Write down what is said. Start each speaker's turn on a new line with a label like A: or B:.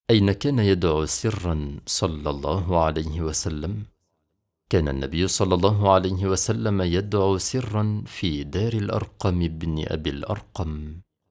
A: أين كان يدعو سرا صلى الله عليه وسلم؟ كان النبي صلى الله عليه وسلم يدعو سرا في دار الأرقم بن أبي الأرقم.